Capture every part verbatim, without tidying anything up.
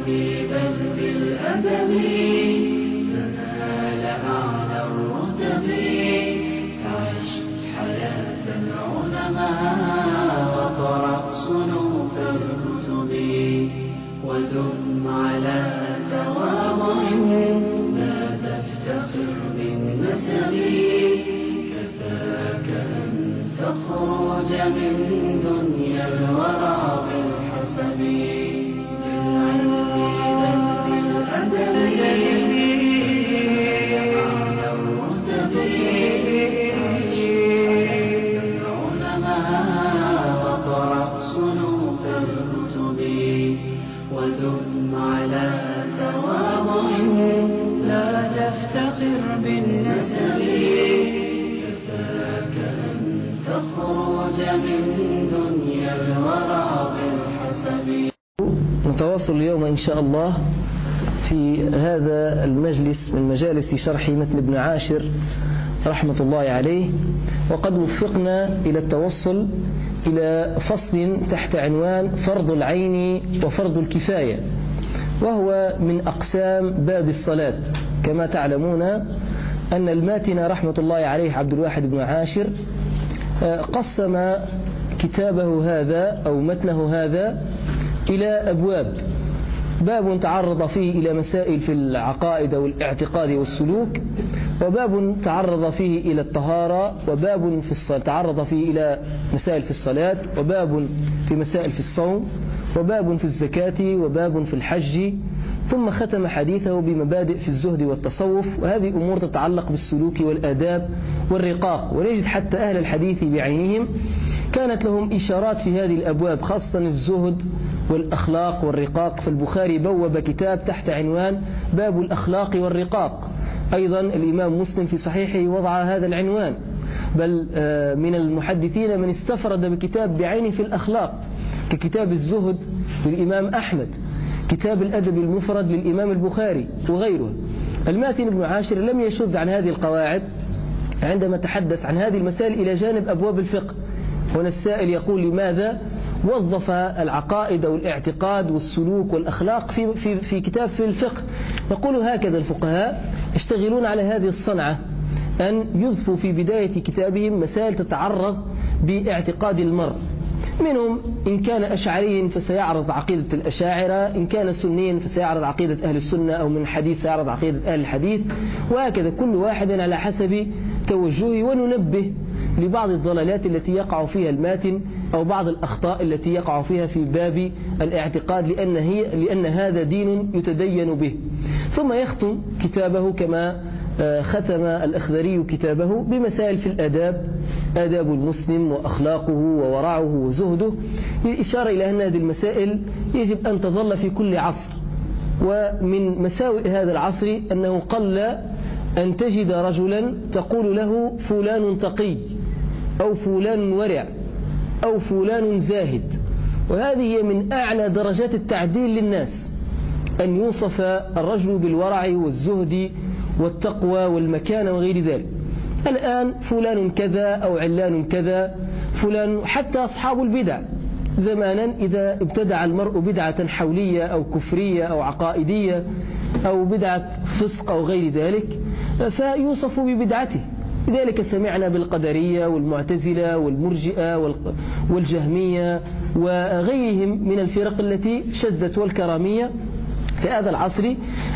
بالعلم بل بالأدب تنال أعلى الرتب. عش حياة العلماء وقرأ صنوف الكتب ودم على تواضع لا تفتخر بالنسب. كفاك أن تخرج من دنيا الورى بالحسب. بالعلم بل بالأدب أعلى الرتب. عش حياة العلماء وقرأ صنوف الكتب ودم على تواضع لا تفتخر بالنسب. كفاك أن تخرج من دنيا الورى بالحسب. نتواصل اليوم إن شاء الله في هذا المجلس من مجالس شرح متن ابن عاشر رحمة الله عليه، وقد وفقنا إلى التوصل إلى فصل تحت عنوان فرض العين وفرض الكفاية، وهو من أقسام باب الصلاة. كما تعلمون أن الماتن رحمة الله عليه عبد الواحد بن عاشر قسم كتابه هذا أو متنه هذا إلى أبواب. باب تعرض فيه إلى مسائل في العقائد والاعتقاد والسلوك، وباب تعرض فيه إلى الطهارة، وباب في الصلاة تعرض فيه إلى مسائل في الصلاة، وباب في مسائل في الصوم، وباب في الزكاة، وباب في الحج، ثم ختم حديثه بمبادئ في الزهد والتصوف. وهذه أمور تتعلق بالسلوك والآداب والرقاق. ونجد حتى أهل الحديث بعينهم كانت لهم إشارات في هذه الأبواب، خاصة الزهد والأخلاق والرقاق. فالبخاري بوب كتاب تحت عنوان باب الأخلاق والرقاق. أيضا الإمام مسلم في صحيحه وضع هذا العنوان، بل من المحدثين من استفرد بكتاب بعينه في الأخلاق، ككتاب الزهد للإمام أحمد، كتاب الأدب المفرد للإمام البخاري وغيره. الماتن بن عاشر لم يشد عن هذه القواعد عندما تحدث عن هذه المسائل إلى جانب أبواب الفقه. هنا السائل يقول لماذا وظف العقائد والاعتقاد والسلوك والأخلاق في, في, في كتاب في الفقه؟ نقول هكذا الفقهاء يشتغلون على هذه الصنعة، أن يضفوا في بداية كتابهم مسائل تتعرض باعتقاد المرء. منهم إن كان أشعري فسيعرض عقيدة الأشاعرة، إن كان سنيا فسيعرض عقيدة أهل السنة، أو من الحديث سيعرض عقيدة أهل الحديث، وهكذا كل واحد على حسب توجهه. وننبه لبعض الضلالات التي يقع فيها الماتن أو بعض الأخطاء التي يقع فيها في باب الاعتقاد، لأن, هي لأن هذا دين يتدين به. ثم يختم كتابه كما ختم الأخضري كتابه بمسائل في الآداب، آداب المسلم وأخلاقه وورعه وزهده، إشارة إلى أن هذه المسائل يجب أن تظل في كل عصر. ومن مساوئ هذا العصر أنه قل أن تجد رجلا تقول له فلان تقي أو فلان ورع أو فلان زاهد. وهذه هي من أعلى درجات التعديل للناس، أن يوصف الرجل بالورع والزهد والتقوى والمكانة وغير ذلك. الآن فلان كذا أو علان كذا، فلان حتى أصحاب البدع زمانا إذا ابتدع المرء بدعة حولية أو كفرية أو عقائدية أو بدعة فسق أو غير ذلك فيوصف ببدعته. لذلك سمعنا بالقدرية والمعتزلة والمرجئة والجهمية وغيرهم من الفرق التي شذت والكرامية. في هذا العصر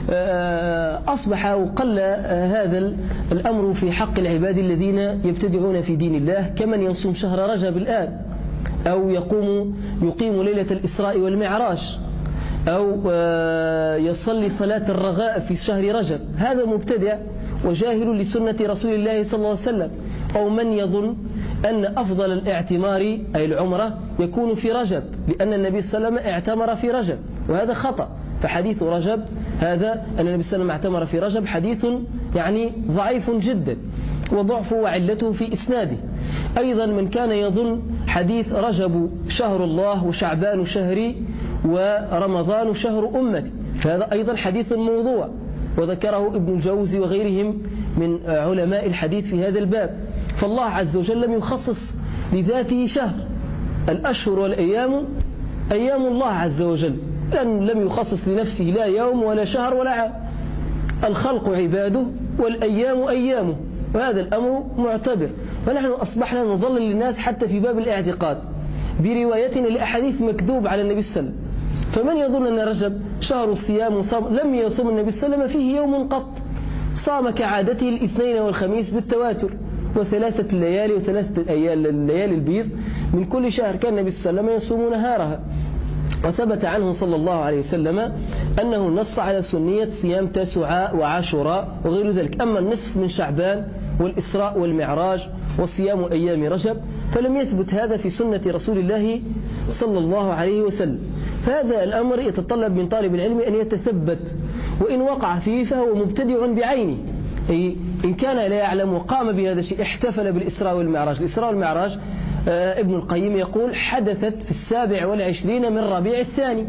أصبح وقل هذا الأمر في حق العباد الذين يبتدعون في دين الله، كمن يصوم شهر رجب الآن، أو يقوم يقيم ليلة الإسراء والمعراج، أو يصلي صلاة الرغاء في شهر رجب. هذا مبتدع وجاهل لسنة رسول الله صلى الله عليه وسلم. أو من يظن أن أفضل الاعتمار أي العمرة يكون في رجب، لأن النبي صلى الله عليه وسلم اعتمر في رجب، وهذا خطأ. فحديث رجب هذا أن النبي صلى الله عليه وسلم اعتمر في رجب حديث يعني ضعيف جدا، وضعفه وعلته في إسناده. أيضا من كان يظن حديث رجب شهر الله وشعبان شهري ورمضان شهر أمتي، فهذا أيضا حديث موضوع، وذكره ابن الجوزي وغيرهم من علماء الحديث في هذا الباب. فالله عز وجل لم يخصص لذاته شهر. الأشهر والأيام أيام الله عز وجل، لأن لم يخصص لنفسه لا يوم ولا شهر ولا عام. الخلق عباده والأيام أيامه، وهذا الأمر معتبر. ونحن أصبحنا نضلل للناس حتى في باب الاعتقاد بروايتنا لأحاديث مكذوب على النبي صلى الله عليه وسلم. فمن يظن أن رجب شهر الصيام وصام، لم يصوم النبي صلى الله عليه وسلم فيه يوم قط، صام كعادته الاثنين والخميس بالتواتر، وثلاثة الليالي وثلاثة الليالي البيض من كل شهر كان النبي صلى الله عليه وسلم يصوم نهارها. وثبت عنه صلى الله عليه وسلم أنه نص على سنية صيام تاسوعاء وعاشوراء وغير ذلك. أما النصف من شعبان والإسراء والمعراج وصيام أيام رجب فلم يثبت هذا في سنة رسول الله صلى الله عليه وسلم. فهذا الأمر يتطلب من طالب العلم أن يتثبت، وإن وقع فيه فهو مبتدع بعينه، أي إن كان لا يعلم وقام بهذا الشيء احتفل بالإسراء والمعراج. الإسراء والمعراج آه ابن القيم يقول حدثت في السابع والعشرين من ربيع الثاني.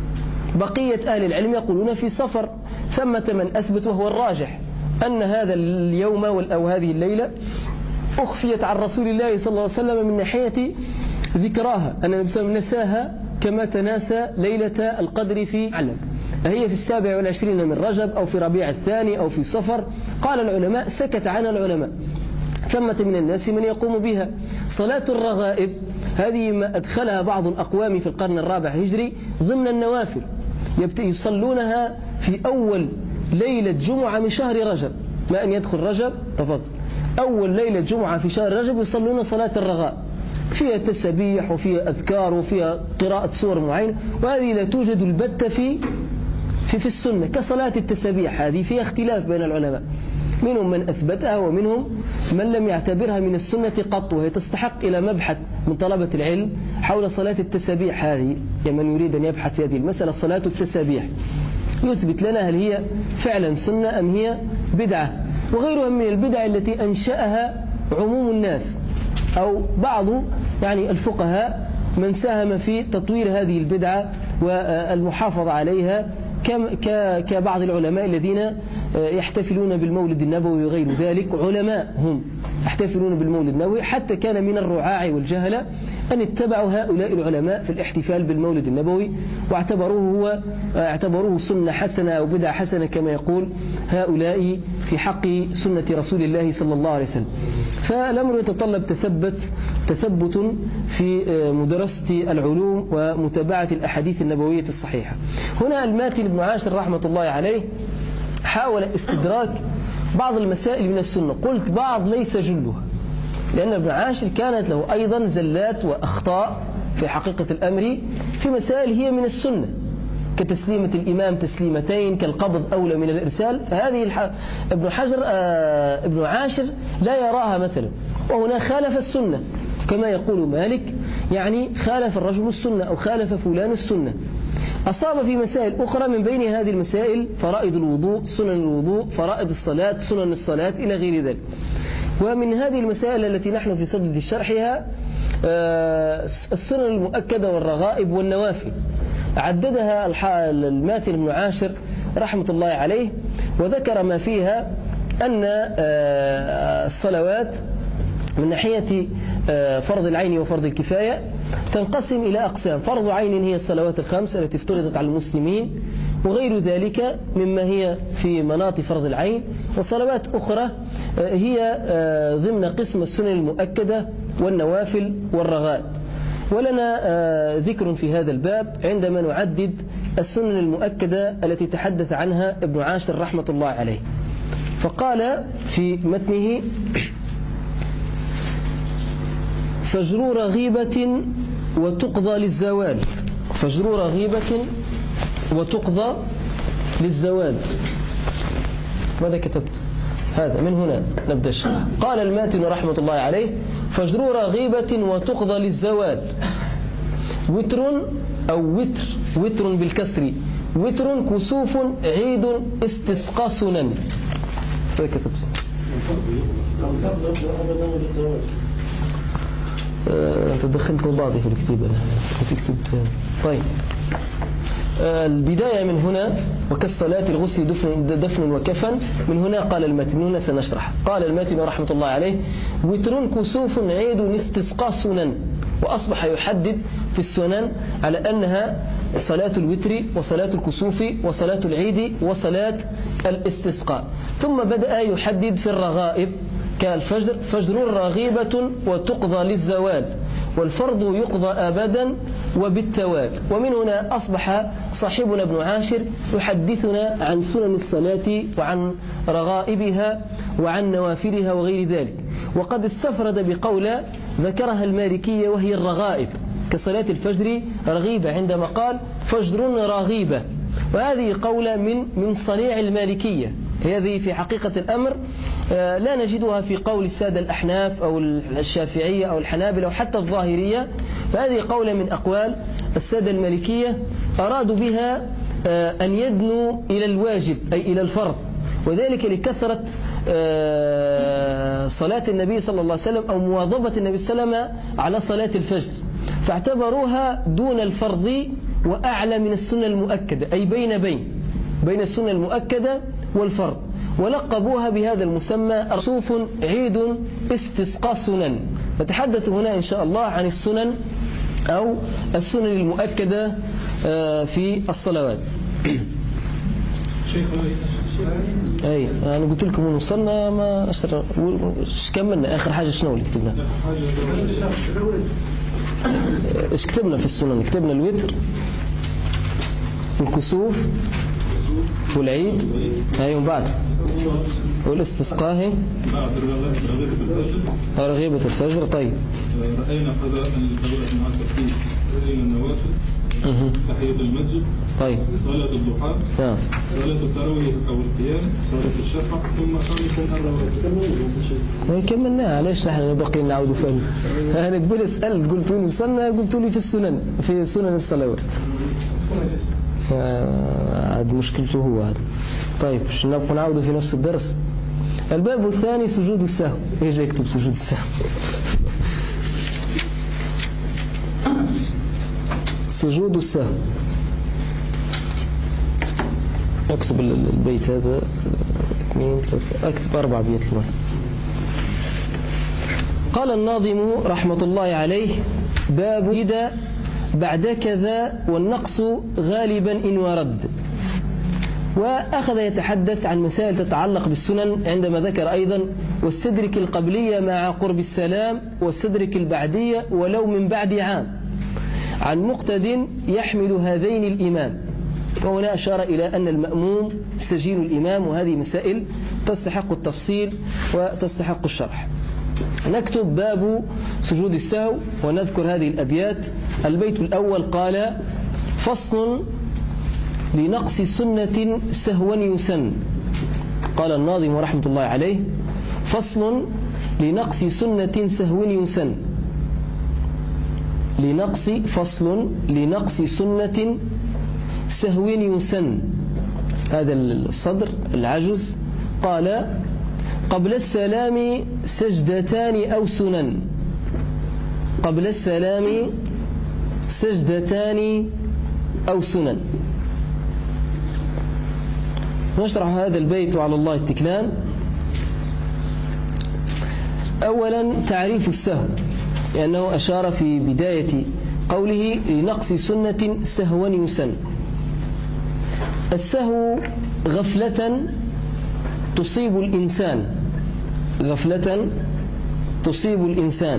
بقية أهل العلم يقولون في صفر. ثمة من أثبت وهو الراجح أن هذا اليوم أو هذه الليلة أخفيت عن رسول الله صلى الله عليه وسلم من ناحية ذكراها، أن النبي صلى الله عليه وسلم نساها كما تناسى ليلة القدر في علم. هي في السابع والعشرين من رجب أو في ربيع الثاني أو في صفر. قال العلماء سكت عنها العلماء. ثمة من الناس من يقوم بها. صلاة الرغائب هذه ما أدخلها بعض الأقوام في القرن الرابع هجري ضمن النوافل، يصلونها في أول ليلة جمعة من شهر رجب، ما أن يدخل رجب تفضل أول ليلة جمعة في شهر رجب يصلون صلاة الرغائب، فيها تسبيح وفيها أذكار وفيها قراءة سور معينة، وهذه لا توجد البتة في في في السنة كصلاة التسبيح. هذه فيها اختلاف بين العلماء، منهم من أثبتها ومنهم من لم يعتبرها من السنة قط، وهي تستحق إلى مبحث من طلبة العلم حول صلاة التسبيح. هذه من يريد أن يبحث في هذه المسألة صلاة التسبيح يثبت لنا هل هي فعلا سنة أم هي بدعة، وغيرها من البدع التي أنشأها عموم الناس أو بعض يعني الفقهاء من ساهم في تطوير هذه البدعة والمحافظة عليها، كبعض العلماء الذين يحتفلون بالمولد النبوي وغير ذلك. علماء هم يحتفلون بالمولد النبوي، حتى كان من الرعاع والجهلة أن اتبعوا هؤلاء العلماء في الاحتفال بالمولد النبوي واعتبروه هو اعتبروه سنة حسنة أو بدعة حسنة كما يقول هؤلاء في حق سنة رسول الله صلى الله عليه وسلم. فالأمر يتطلب تثبت تثبت في مدرسة العلوم ومتابعة الأحاديث النبوية الصحيحة. هنا الماتن بن عاشر رحمة الله عليه حاول استدراك بعض المسائل من السنة. قلت بعض ليس جلها، لأن ابن عاشر كانت له أيضا زلات وأخطاء في حقيقة الأمر في مسائل هي من السنة، كتسليمة الإمام تسليمتين، كالقبض أولى من الإرسال. فهذه الح... ابن حجر آه... ابن عاشر لا يراها مثلا، وهنا خالف السنة كما يقول مالك، يعني خالف الرجل السنة أو خالف فلان السنة. أصاب في مسائل أخرى، من بين هذه المسائل فرائض الوضوء، سنن الوضوء، فرائض الصلاة، سنن الصلاة إلى غير ذلك. ومن هذه المسائل التي نحن في صدد شرحها السنن المؤكدة والرغائب والنوافل، عددها الماتن بن عاشر رحمة الله عليه، وذكر ما فيها أن الصلوات من ناحية فرض العين وفرض الكفاية تنقسم إلى أقسام. فرض عين هي الصلوات الخمس التي افترضت على المسلمين وغير ذلك مما هي في مناط فرض العين، وصلوات أخرى هي ضمن قسم السنن المؤكدة والنوافل والرغائب. ولنا ذكر في هذا الباب عندما نعدد السنن المؤكدة التي تحدث عنها ابن عاشر رحمة الله عليه. فقال في متنه: فجر رغيبة وتقضى للزوال. فجر رغيبة وتقضى للزوال. ماذا كتبت؟ هذا من هنا نبدأ. قال الماتن رحمة الله عليه: فجر رغيبة وتقضى للزوال. وتر أو وتر، وتر بالكسر، وتر كسوف عيد استسقى سنن. ماذا كتبت؟ أنت دخلت بعضي في الكتابة تكتب. طيب، البداية من هنا: وكالصلاة الغسل دفن, دفن وكفن. من هنا قال الماتن، من هنا سنشرح. قال الماتن رحمة الله عليه: وتر كسوف عيد استسقى سنن. وأصبح يحدد في السنن على أنها صلاة الوتر وصلاة الكسوف وصلاة العيد وصلاة الاستسقاء. ثم بدأ يحدد في الرغائب كالفجر: فجر رغيبة وتقضى للزوال، والفرض يقضى أبدا وبالتوال. ومن هنا أصبح صاحبنا ابن عاشر يحدثنا عن سنن الصلاة وعن رغائبها وعن نوافلها وغير ذلك. وقد استفرد بقولة ذكرها المالكية وهي الرغائب كصلاة الفجر رغيبة عندما قال فجر رغيبة، وهذه قولة من من صنيع المالكية. هذه في حقيقة الأمر لا نجدها في قول السادة الأحناف أو الشافعية أو الحنابلة أو حتى الظاهرية، فهذه قولة من أقوال السادة المالكية أرادوا بها أن يدنوا إلى الواجب أي إلى الفرض، وذلك لكثرة صلاة النبي صلى الله عليه وسلم أو مواظبة النبي صلى الله عليه وسلم على صلاة الفجر، فاعتبروها دون الفرض وأعلى من السنة المؤكدة، أي بين بين بين السنة المؤكدة والفرض، ولقبوها بهذا المسمى رسوف عيد استسقاء سنن. نتحدث هنا إن شاء الله عن السنن أو السنن المؤكدة في الصلوات. أي أنا قلت لكم وصلنا ما أشتر كملنا آخر حاجة شنو اللي كتبنا؟ إيش كتبنا في السنن؟ كتبنا الوتر والكسوف والعيد، هاي بعد والاستسقاء هي رغيبة الفجر. طيب رأينا قضاء الفجر مع الترتيب إلى النوافل، تحية المسجد، طيب صلاة الضحى، نعم صلاة التراويح أو القيام، صلاة الشفع، ثم خامسا الرواتب. كملناها، ليش نحن نبقي نعود فيها؟ أنا تقول اسأل قلت لي وصلنا، قلت لي في السنن في سنن الصلوات، هذا مشكلته هو هذا. طيب نبقى نعود في نفس الدرس. الباب الثاني سجود السهو. ايش يكتب سجود السهو؟ سجود السهو اكتب البيت هذا اثنين ثلاثة، اكتب اربع بيت المال. قال الناظم رحمة الله عليه: باب إذا بعد كذا والنقص غالبا إن ورد. وأخذ يتحدث عن مسائل تتعلق بالسنن عندما ذكر أيضا: واستدرك القبلية مع قرب السلام، واستدرك البعدية ولو من بعد عام، عن مقتد يحمل هذين الإمام. وهنا أشار إلى أن المأموم سجين الإمام، وهذه مسائل تستحق التفصيل وتستحق الشرح. نكتب باب سجود السهو ونذكر هذه الأبيات. البيت الأول قال: فصل لنقص سنة سهوا يسن. قال الناظم رحمة الله عليه: فصل لنقص سنة سهو يسن. لنقص فصل لنقص سنة سهو يسن. هذا الصدر العجز. قال: قبل السلام سجدتان أو سنن. قبل السلام سجدتان أو سنن. نشرح هذا البيت وعلى الله التكلان. أولا تعريف السهو، لأنه أشار في بداية قوله لنقص سنة سهوا يسن. السهو غفلة تصيب الإنسان، غفلة تصيب الإنسان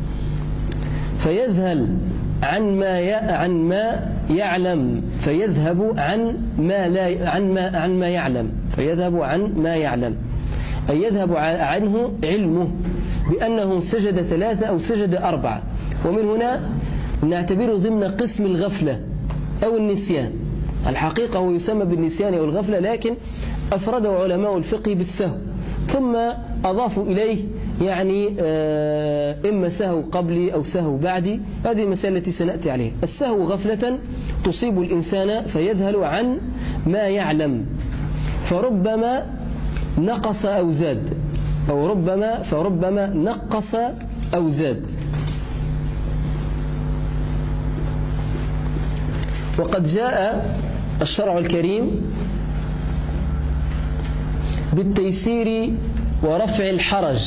فيذهل عن ما عن ما يعلم، فيذهب عن ما لا عن ما عن ما يعلم، فيذهب عن ما يعلم، أي يذهب عنه علمه بأنه سجد ثلاثة أو سجد أربعة. ومن هنا نعتبره ضمن قسم الغفلة أو النسيان. الحقيقة هو يسمى بالنسيان أو الغفلة، لكن أفرده علماء الفقه بالسهو، ثم أضافوا إليه يعني إما سهو قبلي أو سهو بعدي. هذه المسألة التي سنأتي عليها. السهو غفلة تصيب الإنسان فيذهل عن ما يعلم، فربما نقص أو زاد، أو ربما فربما نقص أو زاد. وقد جاء الشرع الكريم بالتيسير ورفع الحرج،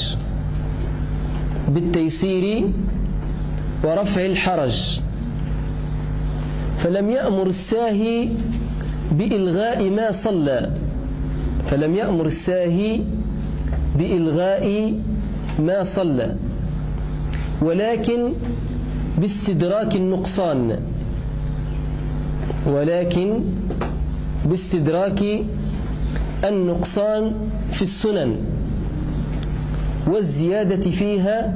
بالتيسير ورفع الحرج، فلم يأمر الساهي بإلغاء ما صلى فلم يأمر الساهي بإلغاء ما صلى ولكن باستدراك النقصان ولكن باستدراك النقصان في السنن والزيادة فيها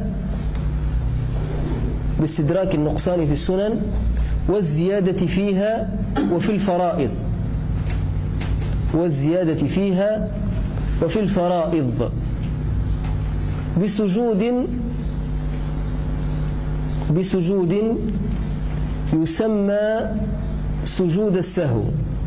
باستدراك النقصان في السنن والزيادة فيها وفي الفرائض والزيادة فيها وفي الفرائض بسجود بسجود يسمى سجود السهو.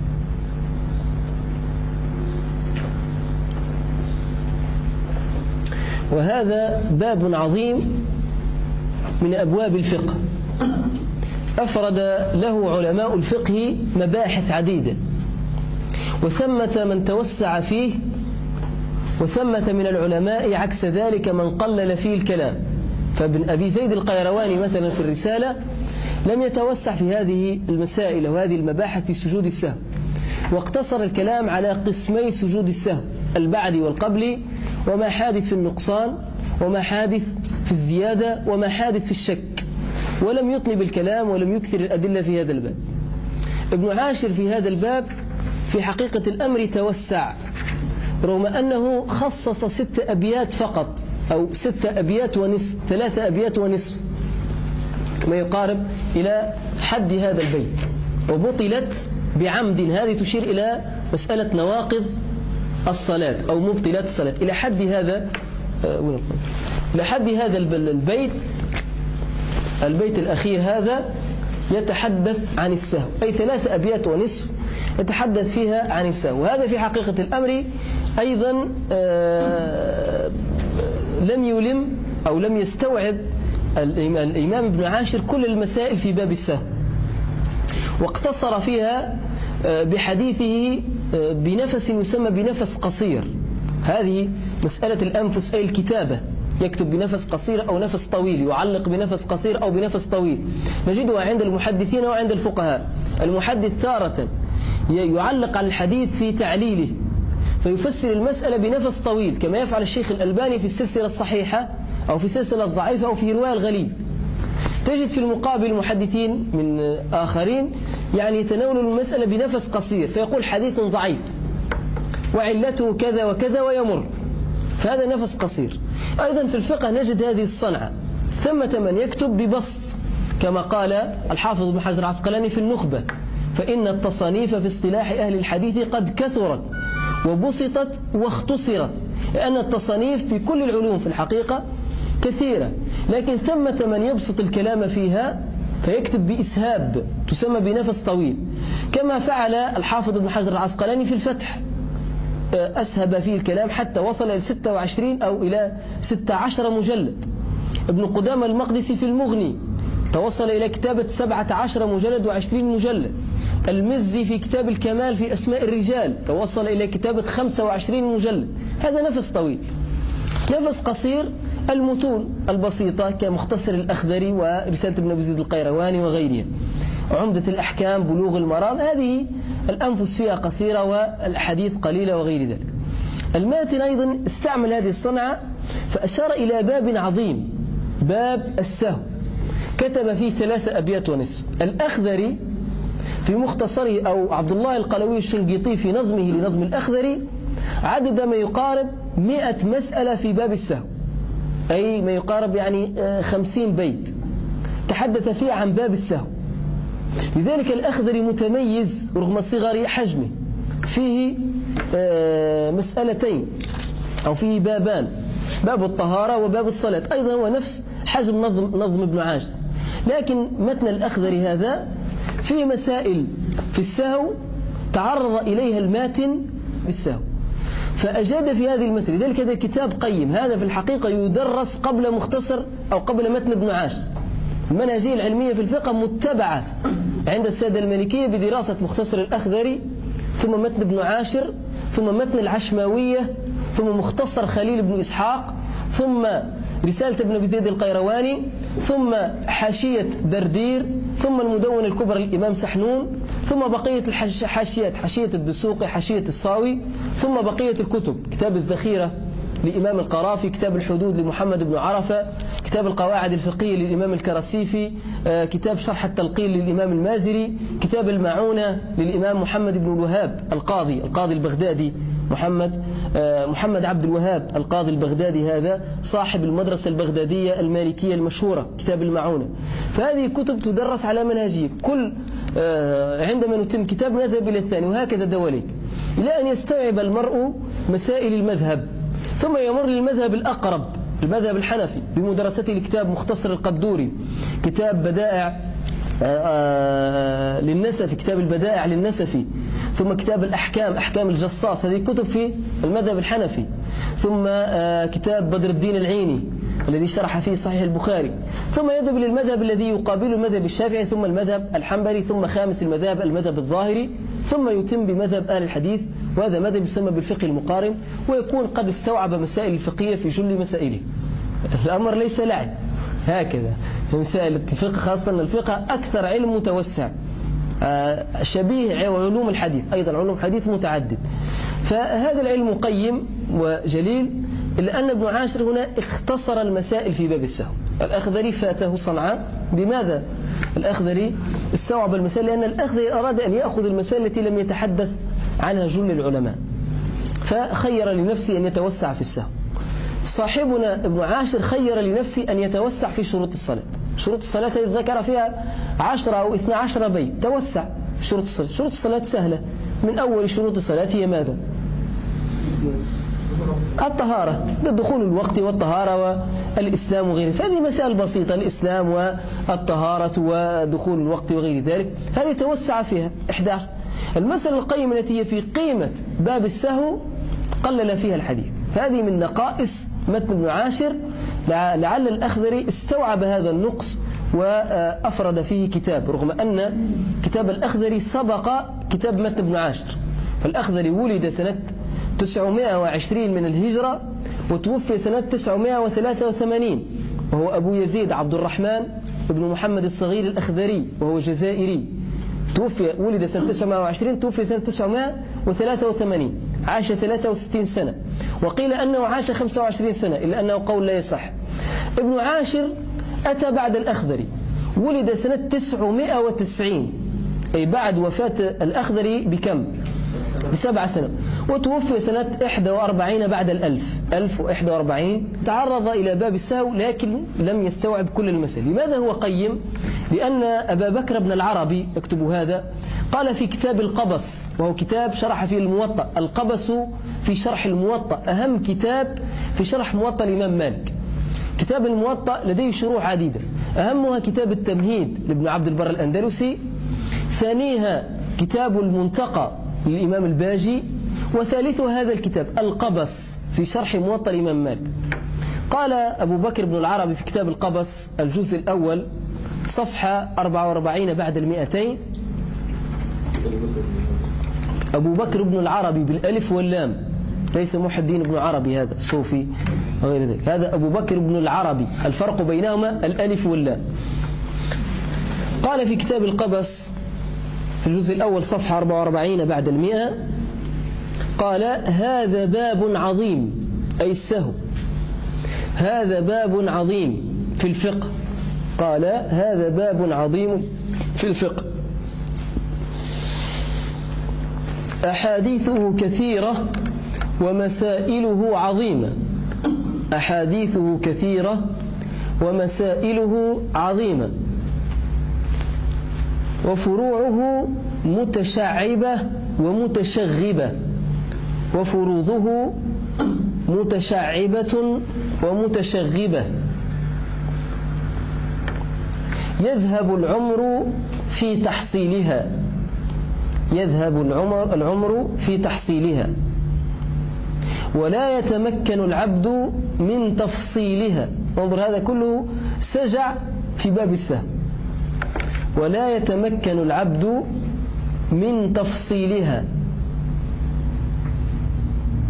وهذا باب عظيم من أبواب الفقه أفرد له علماء الفقه مباحث عديدة، وثمة من توسع فيه وثمة من العلماء عكس ذلك من قلل فيه الكلام. فابن أبي زيد القيرواني مثلا في الرسالة لم يتوسع في هذه المسائل وهذه المباحث في سجود السهو، واقتصر الكلام على قسمي سجود السهو: البعدي والقبلي، وما حادث في النقصان، وما حادث في الزيادة، وما حادث في الشك، ولم يطنب بالكلام ولم يكثر الأدلة في هذا الباب. ابن عاشر في هذا الباب في حقيقة الأمر توسع، رغم أنه خصص ست أبيات فقط، أو ست أبيات ونصف، ثلاثة أبيات ونصف، ما يقارب إلى حد هذا البيت، وبطلت بعمد. هذه تشير إلى مسألة نواقض الصلاة أو مبطلات الصلاة. إلى حد هذا إلى حد هذا البيت البيت الأخير هذا يتحدث عن السهو، أي ثلاثة أبيات ونصف يتحدث فيها عن السهو. وهذا في حقيقة الأمر أيضا لم يلم أو لم يستوعب الإمام ابن عاشر كل المسائل في باب السهو، واقتصر فيها بحديثه بنفس يسمى بنفس قصير. هذه مسألة الأنفس أي الكتابة، يكتب بنفس قصير أو نفس طويل، يعلق بنفس قصير أو بنفس طويل، نجدها عند المحدثين وعند الفقهاء. المحدث تارة يعلق على الحديث في تعليله فيفسر المسألة بنفس طويل، كما يفعل الشيخ الألباني في السلسلة الصحيحة أو في السلسلة الضعيفة أو في رواية الغليل. تجد في المقابل محدثين من آخرين يعني يتناولون المسألة بنفس قصير، فيقول حديث ضعيف وعلته كذا وكذا ويمر، فهذا نفس قصير. أيضا في الفقه نجد هذه الصنعة، ثمة من يكتب ببسط، كما قال الحافظ ابن حجر العسقلاني في النخبة: فإن التصانيف في اصطلاح أهل الحديث قد كثرت وبسطت واختصرت، لأن التصانيف في كل العلوم في الحقيقة كثيرة، لكن ثمة من يبسط الكلام فيها فيكتب بإسهاب تسمى بنفس طويل، كما فعل الحافظ ابن حجر العسقلاني في الفتح، أسهب فيه الكلام حتى وصل إلى ستة وعشرين أو إلى ستة عشر مجلد. ابن قدامة المقدسي في المغني توصل إلى كتابة سبعة عشر مجلد وعشرين مجلد. المزي في كتاب الكمال في أسماء الرجال توصل إلى كتابة خمسة وعشرين مجلد. هذا نفس طويل. نفس قصير المتون البسيطة كمختصر الأخضري ورسالة ابن أبي زيد القيرواني وغيرها، عمدة الأحكام، بلوغ المرام، هذه الأنفس فيها قصيرة والحديث قليلة وغير ذلك. الماتن أيضا استعمل هذه الصنعة فأشار إلى باب عظيم، باب السهو، كتب فيه ثلاثة أبيات ونصف. الأخضري في مختصره أو عبد الله القلوي الشنقيطي في نظمه لنظم الأخضري عدد ما يقارب مئة مسألة في باب السهو، أي ما يقارب يعني خمسين بيت تحدث فيه عن باب السهو. لذلك الأخضري متميز رغم صغر حجمه، فيه مسألتين أو فيه بابان، باب الطهارة وباب الصلاة، أيضا ونفس حجم نظم, نظم ابن عاشر، لكن متن الأخضري هذا فيه مسائل في السهو تعرض إليها الماتن بالسهو فأجاد في هذه المسألة. لذلك هذا الكتاب قيم، هذا في الحقيقة يدرس قبل مختصر أو قبل متن ابن عاشر. المنهجية العلمية في الفقه متبعة عند السادة المالكية بدراسة مختصر الأخضري، ثم متن ابن عاشر، ثم متن العشماوية، ثم مختصر خليل بن إسحاق، ثم رسالة ابن أبي زيد القيرواني، ثم حاشية دردير، ثم المدونة الكبرى للإمام سحنون، ثم بقية الحاشيات، حاشية الدسوقي، حاشية الصاوي، ثم بقية الكتب، كتاب الذخيرة لإمام القرافي، كتاب الحدود لمحمد بن عرفة، كتاب القواعد الفقهية للإمام الكراسيفي، كتاب شرح التلقين للإمام المازري، كتاب المعونة للإمام محمد بن الوهاب القاضي القاضي البغدادي، محمد محمد عبد الوهاب القاضي البغدادي، هذا صاحب المدرسة البغدادية المالكية المشهورة، كتاب المعونة. فهذه كتب تدرس على منهجية، كل عندما نتم كتاب نذهب إلى الثاني، وهكذا دواليك، إلى أن يستوعب المرء مسائل المذهب، ثم يمر للمذهب الأقرب، المذهب الحنفي، بمدرسته لكتاب مختصر القدوري، كتاب بدائع للنسفي، كتاب البدائع للنسفي، ثم كتاب الأحكام، أحكام الجصاص، هذه كتب في المذهب الحنفي، ثم كتاب بدر الدين العيني الذي شرح فيه صحيح البخاري، ثم يذهب للمذهب الذي يقابل المذهب الشافعي، ثم المذهب الحنبلي، ثم خامس المذهب المذهب الظاهري، ثم يتم بمذهب أهل الحديث، وهذا مذهب يسمى بالفقه المقارن، ويكون قد استوعب مسائل الفقهية في جل مسائله. الأمر ليس لعب، هكذا في مسائل الفقه، خاصة الفقه أكثر علم متوسع، شبيه علوم الحديث، أيضا علوم الحديث متعدد. فهذا العلم قيم وجليل، إلا أن ابن عاشر هنا اختصر المسائل في باب السهو. الأخضري فاته صنعاء، بماذا؟ الأخضري استوعب المسائل لأن الأخضري أراد أن يأخذ المسائل التي لم يتحدث عنها جل العلماء، فخير لنفسه أن يتوسع في السهو. صاحبنا ابن عاشر خير لنفسه أن يتوسع في شروط الصلاة. شروط الصلاة ذكر فيها عشرة أو اثنى عشر بيت، توسع شروط الصلاة. شروط الصلاة سهلة، من أول شروط الصلاة هي ماذا؟ الطهارة، دخول الوقت والطهارة والإسلام وغيره، فهذه مسائل بسيطة، الإسلام والطهارة ودخول الوقت وغير ذلك، هذه توسع فيها إحدى عشر. المسألة القيمة التي هي في قيمة باب السهو قلل فيها الحديث، فهذه من نقائص متن ابن عاشر، لعل الأخضري استوعب هذا النقص وأفرد فيه كتاب، رغم أن كتاب الأخضري سبق كتاب متن ابن عاشر. فالأخضري ولد سنة تسعمائة وعشرين من الهجرة، وتوفي سنة تسعمائة وثلاثة وثمانين، وهو أبو يزيد عبد الرحمن ابن محمد الصغير الأخضري، وهو جزائري، توفي ولد سنة تسعمائة وعشرين، توفي سنة تسعمائة وثلاثة وثمانين، عاش ثلاثة وستين سنة، وقيل أنه عاش خمسة وعشرين سنة، إلا أنه قول لا يصح. ابن عاشر أتى بعد الأخضري، ولد سنة تسعمائة وتسعين، أي بعد وفاة الأخضري بكم؟ بسبع سنة، وتوفي سنة إحدى وأربعين بعد الألف، ألف وإحدى وأربعين. تعرض إلى باب السهو لكن لم يستوعب كل المسائل. لماذا هو قيم؟ لأن أبا بكر بن العربي يكتب هذا، قال في كتاب القبس، وهو كتاب شرح فيه الموطأ، القبس في شرح الموطأ، أهم كتاب في شرح موطأ الإمام مالك. كتاب الموطأ لديه شروح عديدة، أهمها كتاب التمهيد لابن عبد البر الأندلسي، ثانيها كتاب المنتقى للإمام الباجي، وثالثها هذا الكتاب القبس في شرح موطأ الإمام مالك. قال أبو بكر بن العربي في كتاب القبس الجزء الأول صفحة أربعة وأربعين بعد المئتين، أبو بكر بن العربي بالألف واللام، ليس محي الدين بن عربي هذا صوفي وغير ذلك، هذا أبو بكر بن العربي، الفرق بينهما الألف واللام. قال في كتاب القبس في الجزء الأول صفحة أربعة وأربعين بعد المئة، قال هذا باب عظيم، أي السهو، هذا باب عظيم في الفقه، قال هذا باب عظيم في الفقه، أحاديثه كثيرة ومسائله عظيمة، أحاديثه كثيرة ومسائله عظيمة، وفروعه متشعبة ومتشغبة، وفروضه متشعبة ومتشغبة، يذهب العمر في تحصيلها، يذهب العمر, العمر في تحصيلها، ولا يتمكن العبد من تفصيلها. انظر هذا كله سجع في باب السهو، ولا يتمكن العبد من تفصيلها،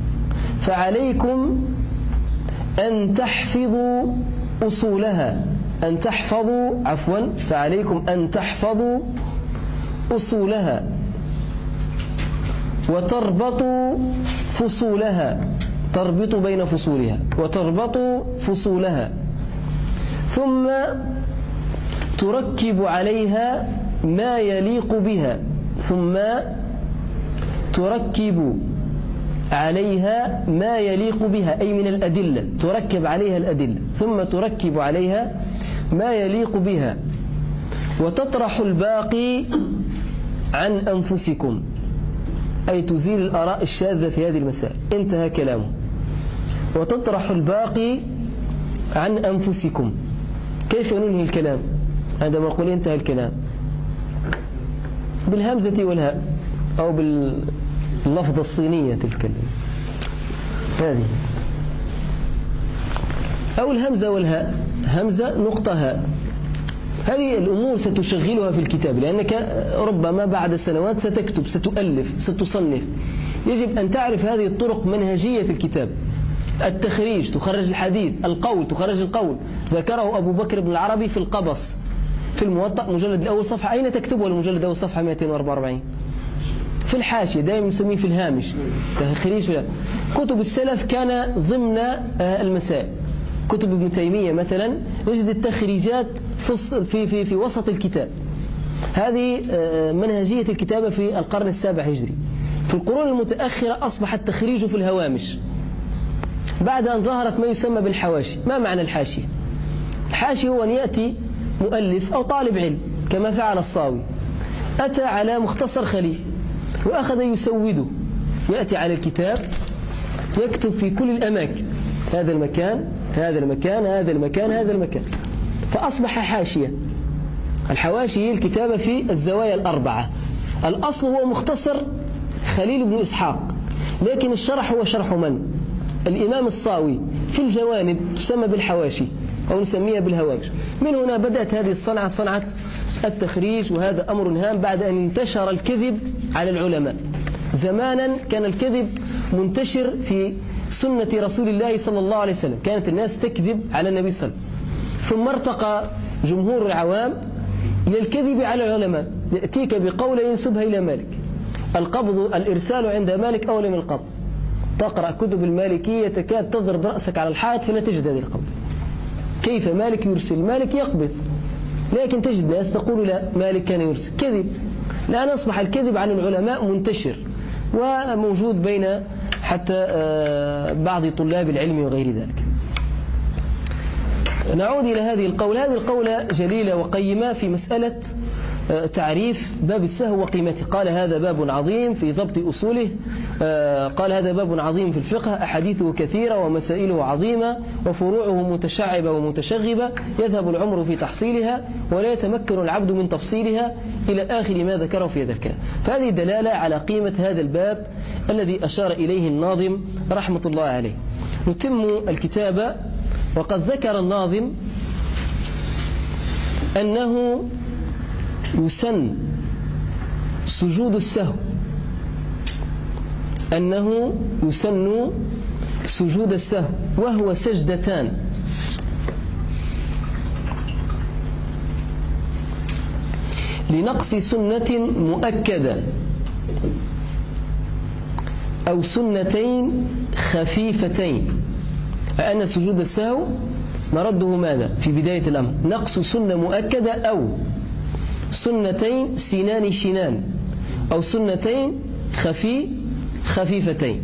فعليكم أن تحفظوا أصولها، أن تحفظوا عفوا فعليكم أن تحفظوا أصولها وتربطوا فصولها، تربطوا بين فصولها وتربطوا فصولها، ثم تركب عليها ما يليق بها، ثم تركب عليها ما يليق بها أي من الأدلة، تركب عليها الأدلة ثم تركب عليها ما يليق بها، وتطرح الباقي عن أنفسكم أي تزيل الآراء الشاذة في هذه المسائل. انتهى كلامه. وتطرح الباقي عن أنفسكم. كيف ننهي الكلام عندما نقول انتهى الكلام؟ بالهمزة والهاء أو باللفظة الصينية تلك هذه، أو الهمزة والهاء، همزة نقطة هاء. هذه الأمور ستشغلها في الكتاب، لأنك ربما بعد سنوات ستكتب، ستؤلف، ستصنف. يجب أن تعرف هذه الطرق منهجية في الكتاب. التخريج، تخرج الحديث. القول، تخرج القول. ذكره أبو بكر بن العربي في القبص في الموطأ مجلد الأول صفحة. أين تكتبه المجلد الأول صفحة مئتين وأربعة وأربعين؟ في الحاشية، دائما نسميه في الهامش تخريج. في كتب السلف كان ضمن المسائل. كتب ابن تيمية مثلا نجد التخريجات في في في وسط الكتاب. هذه منهجية الكتابة في القرن السابع هجري. في القرون المتأخرة أصبح التخريج في الهوامش بعد أن ظهرت ما يسمى بالحواشي. ما معنى الحاشية؟ الحاشي هو أن يأتي مؤلف أو طالب علم كما فعل الصاوي، أتى على مختصر خليل وأخذ يسوده، يأتي على الكتاب يكتب في كل الأماكن، هذا المكان هذا المكان هذا المكان هذا المكان، فأصبح حاشية. الحواشي هي الكتابة في الزوايا الأربعة. الأصل هو مختصر خليل بن إسحاق، لكن الشرح هو شرح من؟ الإمام الصاوي. في الجوانب تسمى بالحواشي أو نسميها بالهوامش. من هنا بدأت هذه الصنعة، صنعة التخريج، وهذا أمر هام بعد أن انتشر الكذب على العلماء. زمانا كان الكذب منتشر في سنة رسول الله صلى الله عليه وسلم، كانت الناس تكذب على النبي صلى الله عليه وسلم. ثم ارتقى جمهور العوام إلى الكذب على العلماء، يأتيك بقول ينسبها إلى مالك. القبض، الإرسال عند مالك أولى من القبض. تقرأ كتب المالكية تكاد تضرب رأسك على الحائط فلا تجد هذه القبض. كيف مالك يرسل؟ مالك يقبض، لكن تجد ناس تقول لا مالك كان يرسل. كذب. الآن أصبح الكذب عن العلماء منتشر وموجود بين حتى بعض طلاب العلم وغير ذلك. نعود إلى هذه القولة. هذه القولة جليلة وقيمة في مسألة تعريف باب السهو وقيمته. قال هذا باب عظيم في ضبط أصوله، قال هذا باب عظيم في الفقه، أحاديثه كثيرة ومسائله عظيمة وفروعه متشعبة ومتشغبة، يذهب العمر في تحصيلها ولا يتمكن العبد من تفصيلها، إلى آخر ما ذكره في هذا الكلام. فهذه دلالة على قيمة هذا الباب الذي أشار إليه الناظم رحمة الله عليه. نتم الكتابة. وقد ذكر الناظم أنه يسن سجود السهو، أنه يسن سجود السهو وهو سجدتان. لنقص سنة مؤكدة أو سنتين خفيفتين. فأن سجود السهو مرده ماذا في بداية الأمر؟ نقص سنة مؤكدة أو سنتين سنان شنان أو سنتين خفي خفيفتين.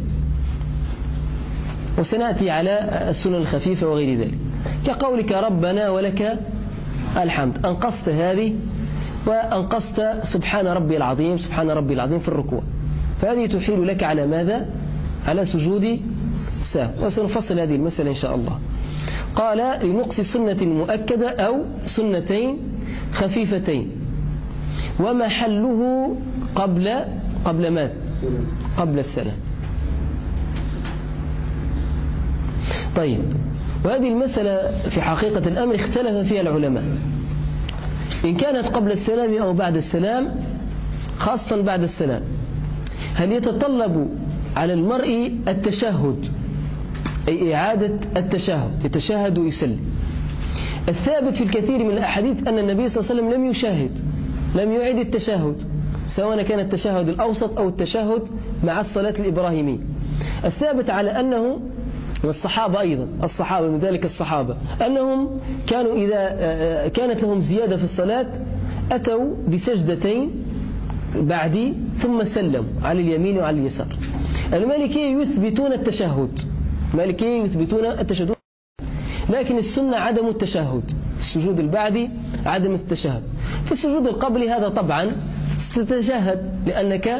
وسنأتي على السنن الخفيفة وغير ذلك، كقولك ربنا ولك الحمد، أنقصت هذه وأنقصت سبحان ربي العظيم سبحان ربي العظيم في الركوع، فهذه تحيل لك على ماذا؟ على سجود سهو. وسنفصل هذه المسألة إن شاء الله. قال لنقص سنة مؤكدة أو سنتين خفيفتين، ومحله قبل قبل ماذا؟ قبل السنة. طيب، وهذه المسألة في حقيقة الأمر اختلف فيها العلماء، إن كانت قبل السلام أو بعد السلام، خاصة بعد السلام. هل يتطلب على المرء التشهد أي إعادة التشهد، يتشهد ويسلم، الثابت في الكثير من الأحاديث أن النبي صلى الله عليه وسلم لم يشاهد لم يعيد التشهد، سواء كان التشهد الأوسط أو التشهد مع الصلاة الإبراهيمية. الثابت على أنه، والصحابة أيضا، الصحابة من ذلك الصحابة، أنهم كانوا إذا كانت لهم زيادة في الصلاة أتوا بسجدتين بعد ثم سلموا على اليمين وعلى اليسار. المالكية يثبتون التشهد، المالكية يثبتون التشهد، لكن السنة عدم التشهد، السجود البعدي عدم التشهد. في السجود القبلي هذا طبعا تتشهد، لأنك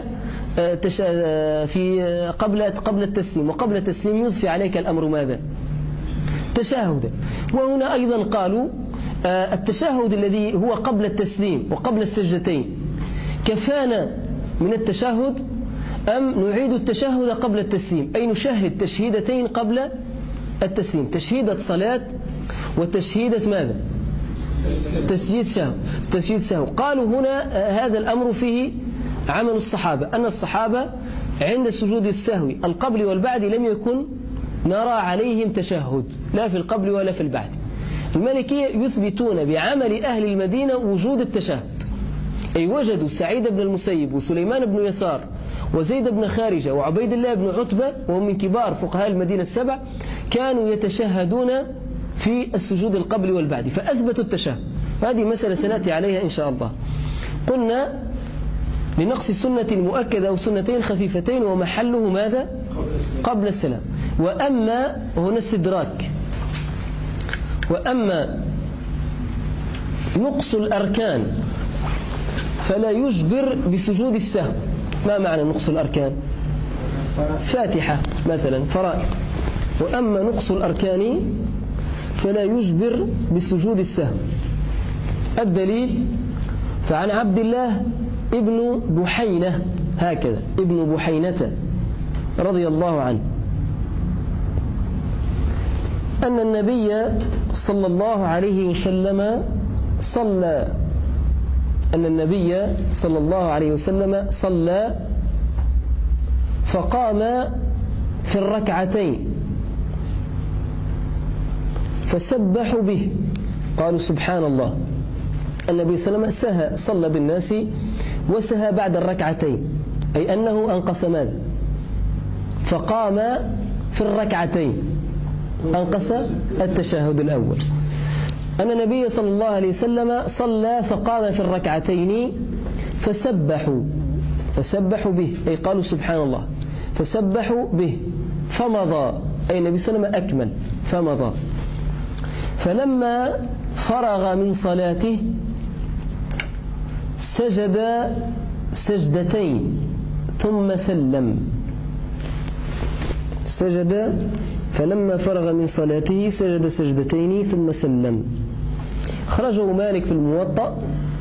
في قبل قبل التسليم، وقبل التسليم يضفي عليك الأمر ماذا؟ تشهدا. وهنا أيضا قالوا التشهد الذي هو قبل التسليم وقبل السجدتين كفانا من التشهد، أم نعيد التشهد قبل التسليم، أي نشهد تشهيدتين قبل التسليم، تشهيدة صلاة وتشهيدة ماذا؟ تسجيد سهو. تسجيد سهو. قالوا هنا هذا الأمر فيه عمل الصحابة، أن الصحابة عند سجود السهو القبل والبعد لم يكن نرى عليهم تشهد، لا في القبل ولا في البعد. المالكية يثبتون بعمل أهل المدينة وجود التشهد، أي وجدوا سعيد بن المسيب وسليمان بن يسار وزيد بن خارجة وعبيد الله بن عتبة، وهم من كبار فقهاء المدينة السبع، كانوا يتشهدون في السجود القبل والبعد، فأثبتوا التشهد. هذه مسألة سنأتي عليها إن شاء الله. قلنا لنقص سنة مؤكدة أو سنتين خفيفتين ومحله ماذا؟ قبل السلام. وأما هنا استدراك، وأما نقص الأركان فلا يجبر بسجود السهو. ما معنى نقص الأركان؟ فاتحة مثلا فرائض. وأما نقص الأركان فلا يجبر بسجود السهو. الدليل فعن عبد الله ابن بحينة، هكذا ابن بحينة رضي الله عنه، أن النبي صلى الله عليه وسلم صلى أن النبي صلى الله عليه وسلم صلى فقام في الركعتين فسبحوا به، قالوا سبحان الله. النبي صلى الله عليه وسلم سهى، صلى بالناس وسهى بعد الركعتين، أي أنه أنقص ماذا؟ فقام في الركعتين، أنقص التشهد الأول. أن النبي صلى الله عليه وسلم صلى فقام في الركعتين فسبحوا فسبحوا به، أي قالوا سبحان الله، فسبحوا به فمضى، أي النبي صلى الله عليه وسلم أكمل فمضى. فلما فرغ من صلاته سجد سجدتين ثم سلم. سجد فلما فرغ من صلاته سجد سجدتين ثم سلم. خرجه مالك في الموطأ،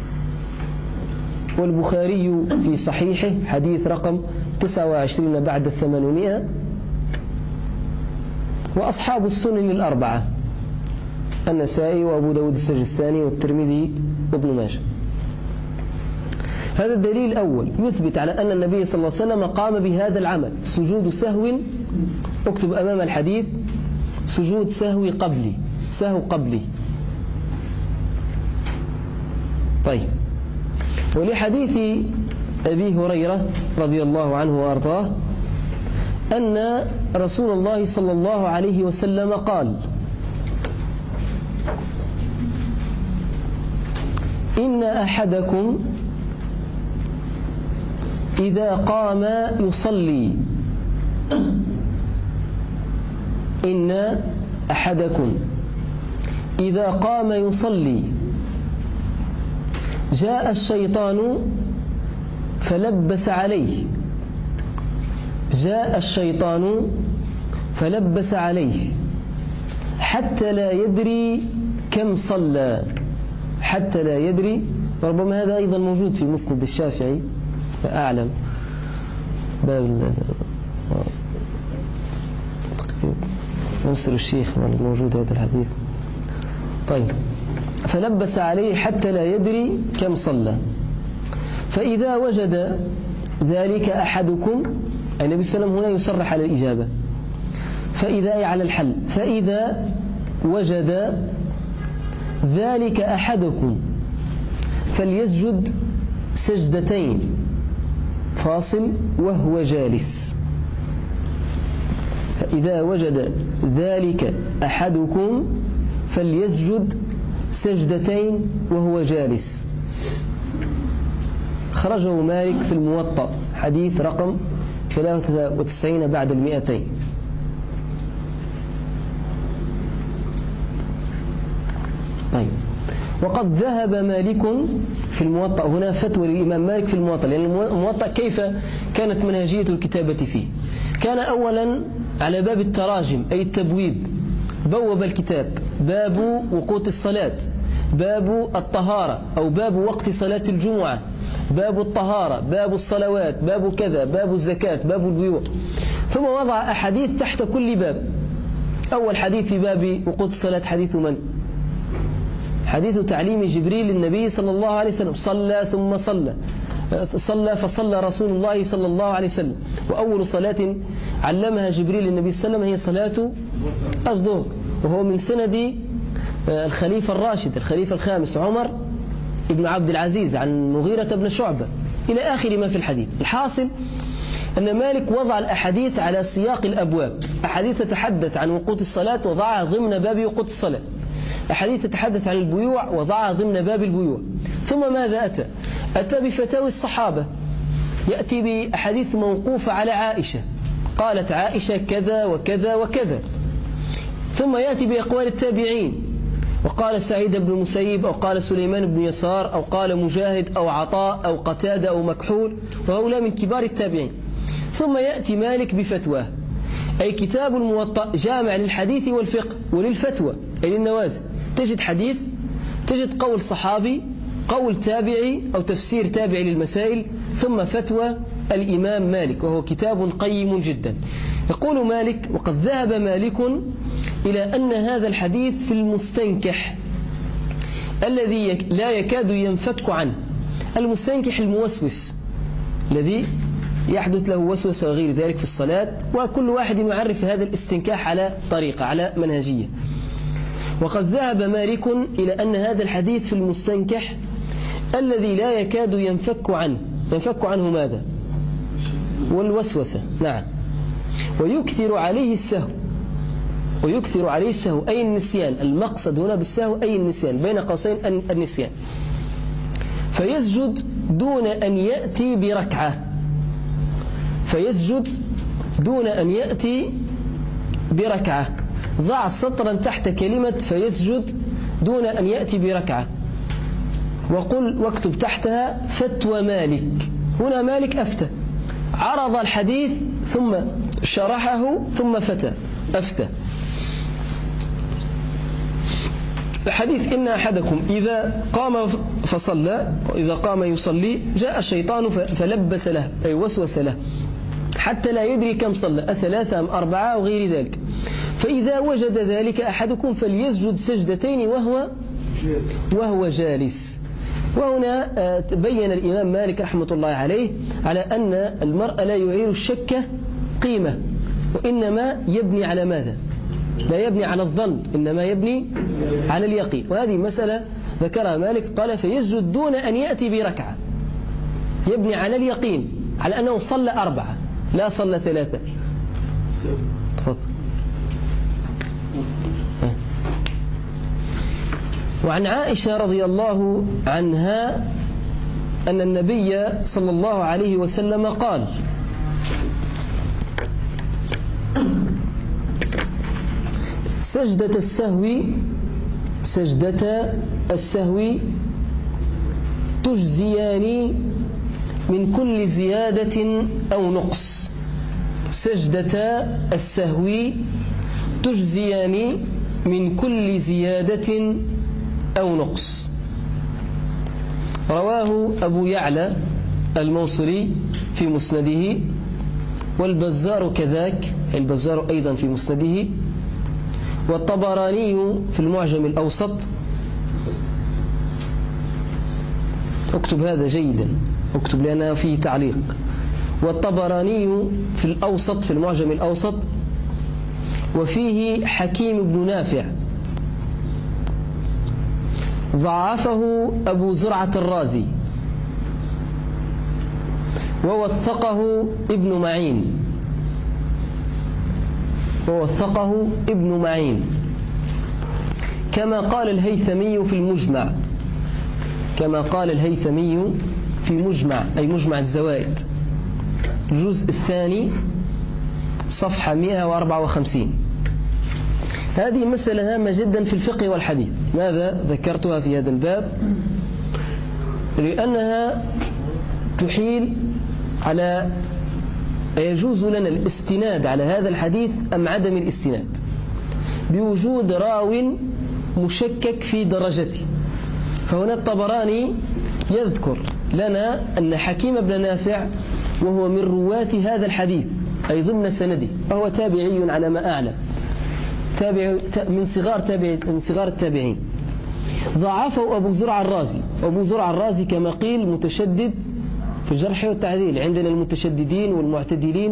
والبخاري في صحيحه حديث رقم تسعة وعشرين بعد الثمانمائة، وأصحاب السنن الأربعة النسائي وأبو داود السجستاني والترمذي وابن ماجه. هذا الدليل الأول يثبت على أن النبي صلى الله عليه وسلم قام بهذا العمل، سجود سهو. اكتب أمام الحديث سجود سهو قبلي، سهو قبلي. طيب، ولحديث أبي هريرة رضي الله عنه وأرضاه أن رسول الله صلى الله عليه وسلم قال: إن أحدكم إذا قام يصلي إن أحدكم إذا قام يصلي جاء الشيطان فلبس عليه جاء الشيطان فلبس عليه حتى لا يدري كم صلى، حتى لا يدري. وربما هذا أيضا موجود في مسند الشافعي، لا أعلم، باب نصر الشيخ موجود هذا الحديث. طيب، فلبس عليه حتى لا يدري كم صلى. فإذا وجد ذلك أحدكم، النبي صلى الله عليه وسلم هنا يصرح على الإجابة، فإذا أي على الحل، فإذا وجد ذلك أحدكم فليسجد سجدتين فاصل وهو جالس. فإذا وجد ذلك أحدكم فليسجد سجدتين وهو جالس. خرجه مالك في الموطأ حديث رقم ثلاثة وتسعين بعد المئتين. طيب، وقد ذهب مالك في الموطأ، هنا فتوى للإمام مالك في الموطأ، لأن الموطأ كيف كانت منهجية الكتابة فيه؟ كان أولا على باب التراجم أي التبويب، بوب الكتاب باب وقوت الصلاة، باب الطهارة أو باب وقت صلاة الجمعة، باب الطهارة، باب الصلوات، باب كذا، باب الزكاة، باب البيوع، ثم وضع أحاديث تحت كل باب. أول حديث في باب وقوت الصلاة حديث من؟ حديث تعليم جبريل للنبي صلى الله عليه وسلم، صلى ثم صلى صلى فصلى رسول الله صلى الله عليه وسلم. وأول صلاة علمها جبريل للنبي صلى الله عليه وسلم هي صلاة الظهر، وهو من سند الخليفة الراشد الخليفة الخامس عمر ابن عبد العزيز عن مغيرة بن شعبة إلى آخر ما في الحديث. الحاصل أن مالك وضع الأحاديث على سياق الأبواب، أحاديث تتحدث عن وقوت الصلاة وضعها ضمن باب وقوت الصلاة، أحاديث تتحدث عن البيوع وضعها ضمن باب البيوع. ثم ماذا أتى؟ أتى بفتاوي الصحابة، يأتي بأحاديث موقوفة على عائشة، قالت عائشة كذا وكذا وكذا. ثم يأتي بأقوال التابعين، وقال سعيد بن المسيب أو قال سليمان بن يسار أو قال مجاهد أو عطاء أو قتادة أو مكحول، وهؤلاء من كبار التابعين. ثم يأتي مالك بفتواه، أي كتاب الموطأ جامع للحديث والفقه وللفتوى أي للنوازل. تجد حديث، تجد قول صحابي، قول تابعي أو تفسير تابعي للمسائل، ثم فتوى الإمام مالك، وهو كتاب قيم جدا. يقول مالك: وقد ذهب مالك إلى أن هذا الحديث في المستنكح الذي لا يكاد ينفك عنه. المستنكح الموسوس الذي يحدث له وسوسة وغير ذلك في الصلاة، وكل واحد يعرف هذا الاستنكاح على طريقة، على منهجية. وقد ذهب مالك إلى أن هذا الحديث في المستنكح الذي لا يكاد ينفك عنه. ينفك عنه ماذا؟ والوسوسة، نعم. ويكثر عليه السهو، ويكثر عليه السهو أي النسيان. المقصد هنا بالسهو أي النسيان، بين قوسين النسيان. فيسجد دون أن يأتي بركعة، فيسجد دون أن يأتي بركعة. ضع سطرا تحت كلمة فيسجد دون أن يأتي بركعة، وقل واكتب تحتها فتوى مالك. هنا مالك أفتى، عرض الحديث ثم شرحه ثم فتى أفتى. الحديث: إن أحدكم إذا قام فصلى، وإذا قام يصلي جاء الشيطان فلبس له أي وسوس له حتى لا يدري كم صلى، أثلاثة أم أربعة أو غير ذلك. فإذا وجد ذلك أحدكم فليسجد سجدتين وهو وهو جالس. وهنا بين الإمام مالك رحمة الله عليه على أن المرء لا يعير الشك قيمة، وإنما يبني على ماذا؟ لا يبني على الظن، إنما يبني على اليقين. وهذه مسألة ذكرها مالك، قال فيسجد دون أن يأتي بركعة، يبني على اليقين، على أنه صلى أربعة لا صلى ثلاثة. تفضل. وعن عائشة رضي الله عنها أن النبي صلى الله عليه وسلم قال: سجدة السهو سجدة السهو تجزيان من كل زيادة أو نقص. سجدة السهو تجزيان من كل زيادة أو نقص. رواه أبو يعلى الموصلي في مسنده، والبزار كذاك، البزار أيضا في مسنده، والطبراني في المعجم الأوسط. اكتب هذا جيدا، اكتب لأنه فيه تعليق. والطبراني في الأوسط، في المعجم الأوسط، وفيه حكيم بن نافع ضعفه أبو زرعة الرازي ووثقه ابن معين ووثقه ابن معين كما قال الهيثمي في المجمع كما قال الهيثمي في مجمع أي مجمع الزوائد الجزء الثاني صفحة مئة وأربعة وخمسين. هذه مسألة هامة جدا في الفقه والحديث. ماذا ذكرتها في هذا الباب؟ لأنها تحيل على يجوز لنا الاستناد على هذا الحديث أم عدم الاستناد بوجود راو مشكك في درجته. فهنا الطبراني يذكر لنا أن حكيم بن نافع وهو من رواة هذا الحديث أي ضمن سنده، فهو تابعي على ما أعلم، تابع من صغار تابع من صغار التابعين. ضعفه أبو زرع الرازي. أبو زرع الرازي كما قيل متشدد في الجرح والتعديل. عندنا المتشددين والمعتدلين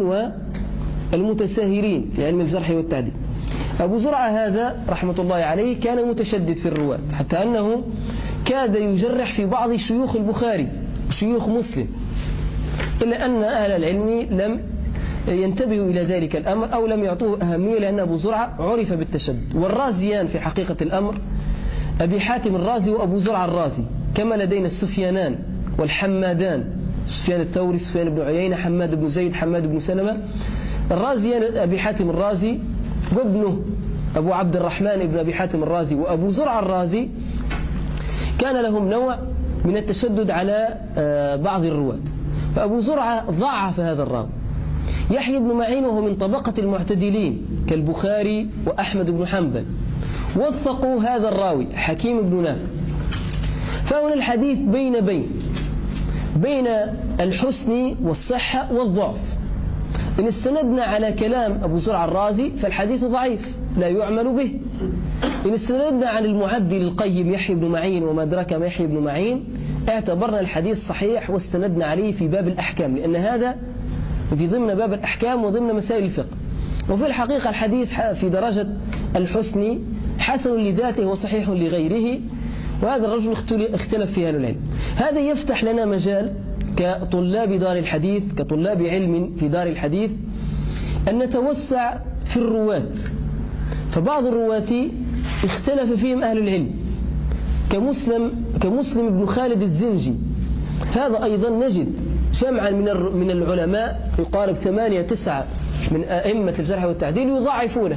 والمتساهلين في علم الجرح والتعديل. أبو زرع هذا رحمة الله عليه كان متشدد في الرواة، حتى أنه كاد يجرح في بعض شيوخ البخاري وشيوخ مسلم، إلا أن أهل العلم لم ينتبهوا إلى ذلك الأمر أو لم يعطوه أهمية، لأن أبو زرع عرف بالتشدد. والرازيان في حقيقة الأمر أبي حاتم الرازي وأبو زرع الرازي، كما لدينا السفيانان والحمادان، سفيان الثوري، سفيان بن عيينة، حماد بن زيد، حماد بن سلمة. الرازيان أبي حاتم الرازي وابنه أبو عبد الرحمن بن أبي حاتم الرازي وأبو زرع الرازي كان لهم نوع من التشدد على بعض الرواة، فأبو زرعة ضعف هذا الراوي. يحيى بن معين وهو من طبقة المعتدلين كالبخاري وأحمد بن حنبل وثقوا هذا الراوي حكيم بن نافع. فهنا الحديث بين بين بين الحسن والصحة والضعف. إن استندنا على كلام أبو زرع الرازي فالحديث ضعيف لا يعمل به. إن استندنا عن المعدل القيم يحيى بن معين وما أدراك ما يحيى بن معين اعتبرنا الحديث صحيح واستندنا عليه في باب الأحكام، لأن هذا في ضمن باب الأحكام وضمن مسائل الفقه. وفي الحقيقة الحديث في درجة الحسن حسن لذاته وصحيح لغيره، وهذا الرجل اختلف فيها العلم. هذا يفتح لنا مجال كطلاب دار الحديث كطلاب علم في دار الحديث أن نتوسع في الرواة. فبعض الرواة اختلف فيهم أهل العلم كمسلم كمسلم بن خالد الزنجي. هذا أيضا نجد جمعا من من العلماء يقارب ثمانية تسعة من أئمة الجرح والتعديل يضاعفونه،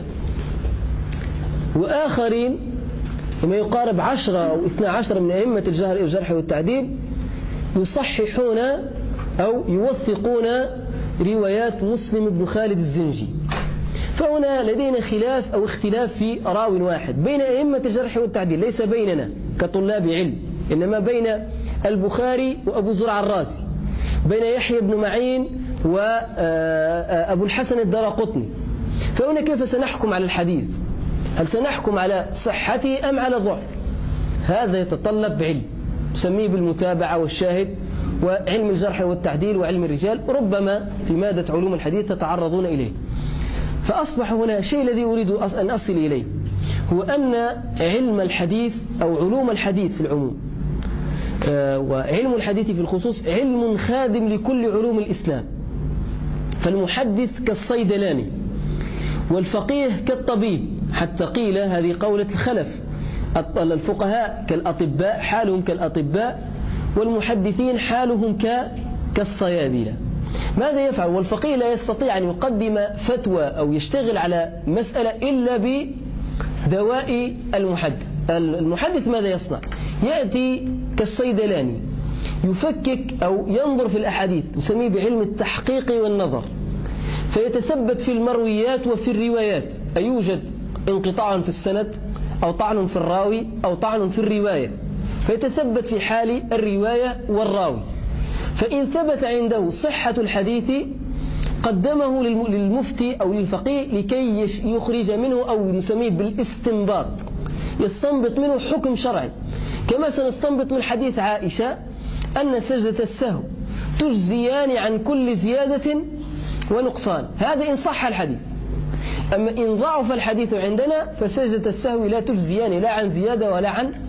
وآخرين ما يقارب عشرة أو اثنا عشر من أئمة الجرح والتعديل يصححون أو يوثقون روايات مسلم بن خالد الزنجي. فهنا لدينا خلاف أو اختلاف في راو واحد بين أئمة الجرح والتعديل، ليس بيننا كطلاب علم، إنما بين البخاري وأبو زرع الرازي، بين يحيى بن معين وأبو الحسن الدارقطني. فهنا كيف سنحكم على الحديث؟ هل سنحكم على صحته أم على ضعف؟ هذا يتطلب علم نسميه بالمتابعة والشاهد وعلم الجرح والتعديل وعلم الرجال، ربما في مادة علوم الحديث تتعرضون إليه. فأصبح هنا الشيء الذي أريد أن أصل إليه هو أن علم الحديث أو علوم الحديث في العموم وعلم الحديث في الخصوص علم خادم لكل علوم الإسلام. فالمحدث كالصيدلاني والفقيه كالطبيب، حتى قيل هذه قولة الخلف الفقهاء كالأطباء حالهم كالأطباء والمحدثين حالهم كالصيادلة. ماذا يفعل؟ والفقيه لا يستطيع أن يقدم فتوى أو يشتغل على مسألة إلا بدواء المحدث. المحدث ماذا يصنع؟ يأتي كالصيدلاني يفكك أو ينظر في الأحاديث، نسميه بعلم التحقيق والنظر، فيتثبت في المرويات وفي الروايات أيوجد انقطاع في السند أو طعن في الراوي أو طعن في الرواية، فيتثبت في حال الرواية والراوي. فإن ثبت عنده صحة الحديث قدمه للمفتي أو للفقيه لكي يخرج منه أو نسميه بالاستنباط، يستنبط منه حكم شرعي. كما سنستنبط من حديث عائشة أن سجدة السهو تجزيان عن كل زيادة ونقصان، هذا إن صح الحديث. أما إن ضعف الحديث عندنا فسجدة السهو لا تجزيان لا عن زيادة ولا عن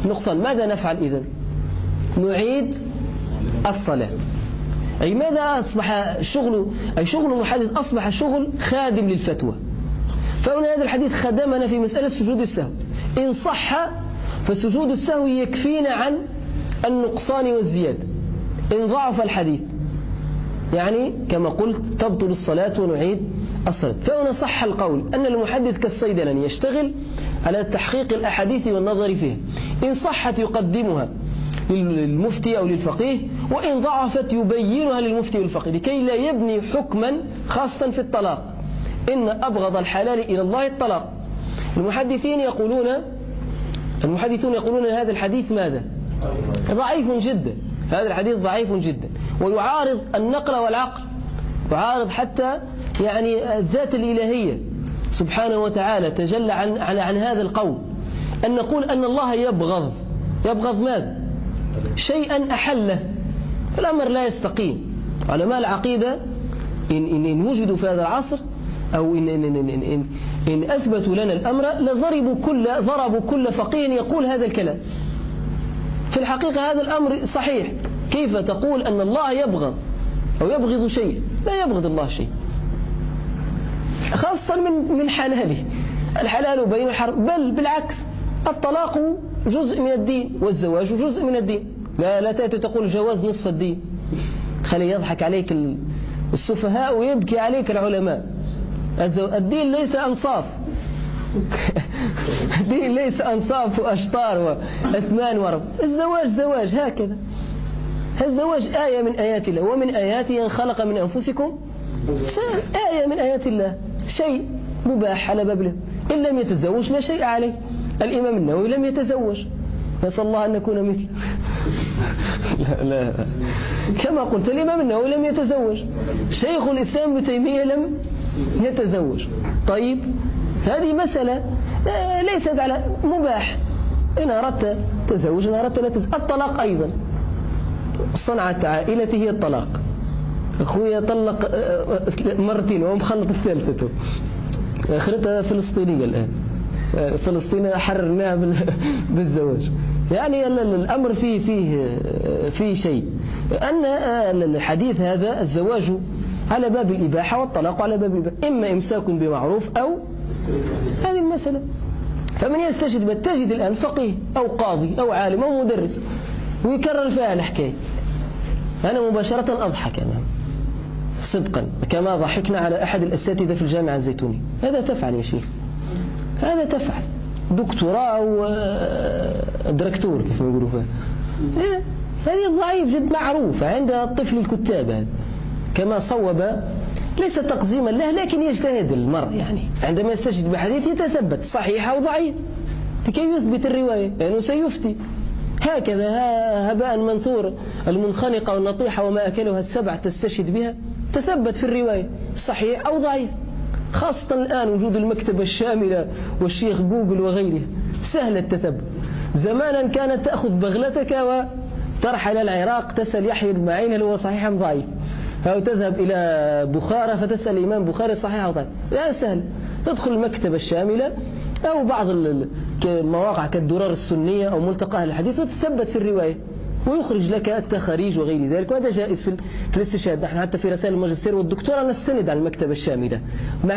نقصان، ماذا نفعل إذن؟ نعيد الصلاة. أي ماذا أصبح شغل أي شغل المحدث أصبح شغل خادم للفتوى. فهنا هذا الحديث خدمنا في مسألة سجود السهو. إن صح فسجود السهو يكفينا عن النقصان والزيادة. إن ضعف الحديث يعني كما قلت تبطل الصلاة ونعيد الصلاة. فهنا صح القول أن المحدث كالصيدلاني يشتغل على تحقيق الأحاديث والنظر فيها. إن صحت يقدمها للمفتي أو للفقيه، وإن ضعفت يبينها للمفتي والفقيه لكي لا يبني حكما خاصا في الطلاق. إن أبغض الحلال إلى الله الطلاق. المحدثين يقولون المحدثون يقولون هذا الحديث ماذا؟ ضعيف جدا. هذا الحديث ضعيف جدا ويعارض النقل والعقل، يعارض حتى يعني الذات الإلهية سبحانه وتعالى تجلى عن, عن, عن هذا القول. أن نقول أن الله يبغض يبغض ماذا؟ شيئا أحله. الأمر لا يستقيم. علماء العقيدة إن, إن, إن وجدوا في هذا العصر أو إن, إن, إن, إن, إن أثبتوا لنا الأمر لضربوا كل, ضربوا كل فقيه يقول هذا الكلام. في الحقيقة هذا الأمر صحيح. كيف تقول أن الله يبغض أو يبغض شيء؟ لا يبغض الله شيء، خاصة من من حلاله. الحلال بين الحرام، بل بالعكس الطلاق جزء من الدين والزواج جزء من الدين. لا لا تأتي تقول جواز نصف الدين. خلي يضحك عليك السفهاء ويبكي عليك العلماء. الدين ليس أنصاف. الدين ليس أنصاف وأشطار وأثمان ورب. الزواج زواج هكذا. الزواج آية من آيات الله، ومن آياته أن خلق من أنفسكم آية من آيات الله، شيء مباح على باب الله. إن لم يتزوج لا شيء عليه. الإمام النووي لم يتزوج، نسأل الله أن نكون مثله. لا, لا كما قلت الإمام النووي لم يتزوج، شيخ الإسلام ابن تيمية لم يتزوج. طيب هذه مسألة ليست على مباح. إن أردت تزوج إن أردت لا تزوج. الطلاق أيضا صنعة عائلته هي الطلاق. أخويا طلق مرتين ومخلط الثالثة، آخرتها فلسطينية الآن. فلسطين حررناها بالزواج. يعني الأمر فيه فيه فيه شيء. أن الحديث هذا الزواج على باب الإباحة والطلاق على باب الإباحة، إما إمساك بمعروف أو هذه المسألة. فمن يستجد تجد الآن فقيه أو قاضي أو عالم أو مدرس ويكرر فيها الحكاية. أنا مباشرة أضحك أنا صدقا كما ضحكنا على أحد الأساتذة في الجامعة الزيتوني. هذا تفعل يا شيخ، هذا تفعل دكتوراه أو دركتور كيف ما يقولوا فيها. هذه ضعيف جد معروفة عند الطفل الكتاب هذا. كما صوب ليس تقزيما له لكن يجتهد المرء، يعني عندما يستشهد بحديث يتثبت صحيح أو ضعيف لكي يثبت الرواية لأنه يعني سيفتي. هكذا هباء منثور المنخنقة والنطيحة وما أكلها السبع تستشهد بها تثبت في الرواية صحيح أو ضعيف. خاصة الآن وجود المكتبة الشاملة والشيخ جوجل وغيره سهل التثبت. زمانا كانت تأخذ بغلتك وترحل العراق تسأل يحيى بن معين هل هو صحيح أم ضعيف، أو تذهب إلى بخارى فتسأل الإمام بخاري صحيح أو ضعيف. لا سهل، تدخل المكتبة الشاملة أو بعض المواقع كالدرار السنية أو ملتقى أهل الحديث وتثبت في الرواية ويخرج لك التخاريج وغير ذلك. وهذا جائز في في الاستشهاد. نحن حتى في رسائل الماجستير والدكتوراه نستند على المكتبة الشاملة مع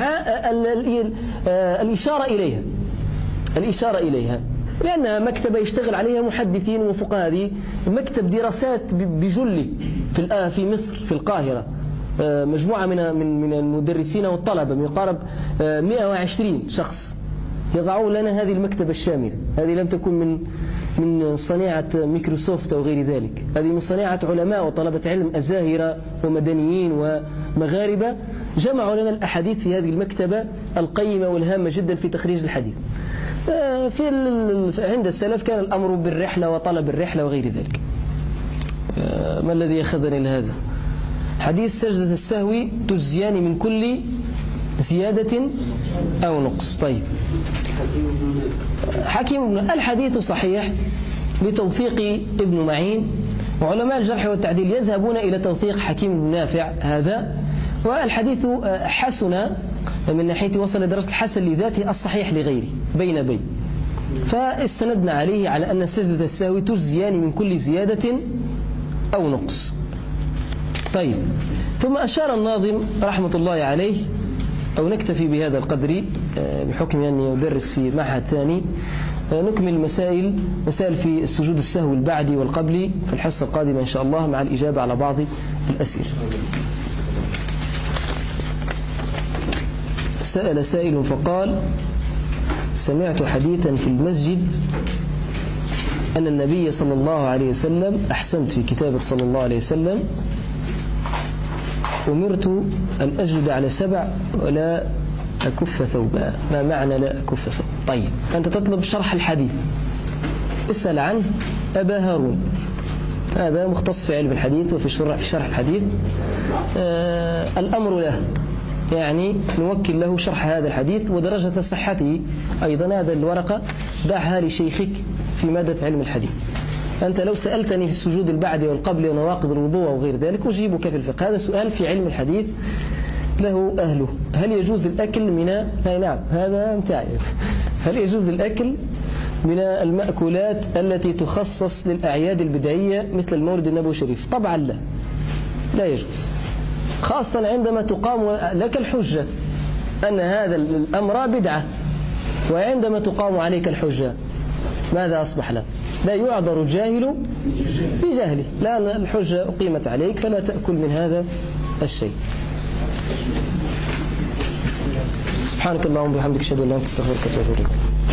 الإشارة إليها الإشارة إليها لأنها مكتبة يشتغل عليها محدثين وفقهاء. هذه مكتب دراسات بجله في في مصر في القاهرة، مجموعة من من من المدرسين والطلبة من يقارب مئة وعشرين شخص يضعون لنا هذه المكتبة الشاملة. هذه لم تكن من من صناعة ميكروسوفت أو غير ذلك، هذه من صناعة علماء وطلبة علم أزاهرة ومدنيين ومغاربة جمعوا لنا الأحاديث في هذه المكتبة القيمة والهامة جدا في تخريج الحديث. في عند السلف كان الأمر بالرحلة وطلب الرحلة وغير ذلك. ما الذي أخذني لهذا؟ حديث سجدة السهو تجزيان من كل زيادة أو نقص. طيب حكيم ابن الحديث صحيح لتوثيق ابن معين، وعلماء الجرح والتعديل يذهبون إلى توثيق حكيم بن نافع هذا. والحديث حسن من ناحية وصل لدرجة الحسن لذاته الصحيح لغيره بين بين. فاستندنا عليه على أن سجدة السهو تجزيان من كل زيادة أو نقص. طيب، ثم أشار الناظم رحمة الله عليه، أو نكتفي بهذا القدر بحكم أني أدرس في معهد ثاني، نكمل المسائل مسائل في السجود السهو البعدي والقبلي في الحصة القادمة إن شاء الله، مع الإجابة على بعض الأسئلة. سأل سائل فقال: سمعت حديثا في المسجد أن النبي صلى الله عليه وسلم، أحسنت في كتابة صلى الله عليه وسلم، أمرت أن أسجد على سبع ولا أكف ثوبا. ما معنى لا أكف ثوبا؟ طيب، أنت تطلب شرح الحديث، اسأل عنه أبا هارون، هذا مختص في علم الحديث وفي شرح الحديث. آه الأمر له، يعني نوكل له شرح هذا الحديث ودرجة صحته أيضا. هذا الورقة دعها لشيخك في مادة علم الحديث. أنت لو سألتني في السجود البعدي والقبلي ونواقض الوضوء وغير ذلك أجيبك في الفقه. هذا سؤال في علم الحديث له أهله. هل يجوز الأكل من هاي نعم هذا متاعي هل يجوز الأكل من المأكولات التي تخصص للأعياد البدعية مثل المولد النبوي الشريف؟ طبعا لا، لا يجوز، خاصة عندما تقام لك الحجة أن هذا الأمر بدعة، وعندما تقام عليك الحجة ماذا أصبح لك؟ لا يعذر الجاهل بجهله، لا، الحجة أقيمت عليك فلا تأكل من هذا الشيء. سبحانك اللهم وبحمدك، أشهد أن لا إله إلا أنت، أستغفرك وأتوب إليك.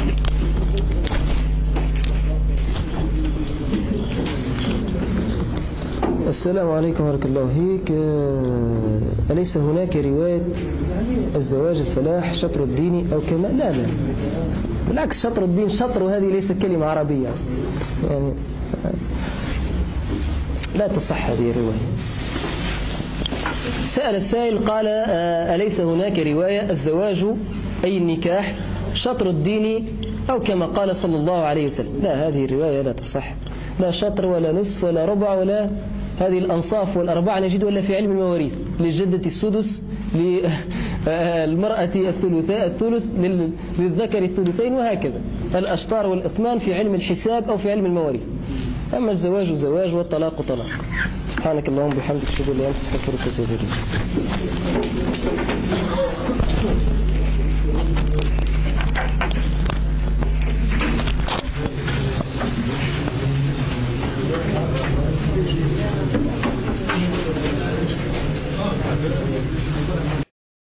السلام عليكم ورحمة الله. هيك أليس هناك رواية الزواج الفلاح شطر الدين أو كما؟ لا لا، بالعكس، شطر الدين شطر، وهذه ليست كلمة عربية يعني، لا تصح هذه الرواية. سأل السائل قال: أليس هناك رواية الزواج أي النكاح شطر الدين أو كما قال صلى الله عليه وسلم؟ لا، هذه الرواية لا تصح، لا شطر ولا نصف ولا ربع ولا هذه الأنصاف والأربعة نجد ولا في علم المواريث. للجدة السدس، للمرأة الثلثاء الثلث، للذكر الثلثين، وهكذا. الأشطار والإثمان في علم الحساب أو في علم المواريث. أما الزواج زواج والطلاق طلاق. سبحانك اللهم وبحمدك، أشهد أن لا إله إلا أنت، أستغفرك وأتوب إليك.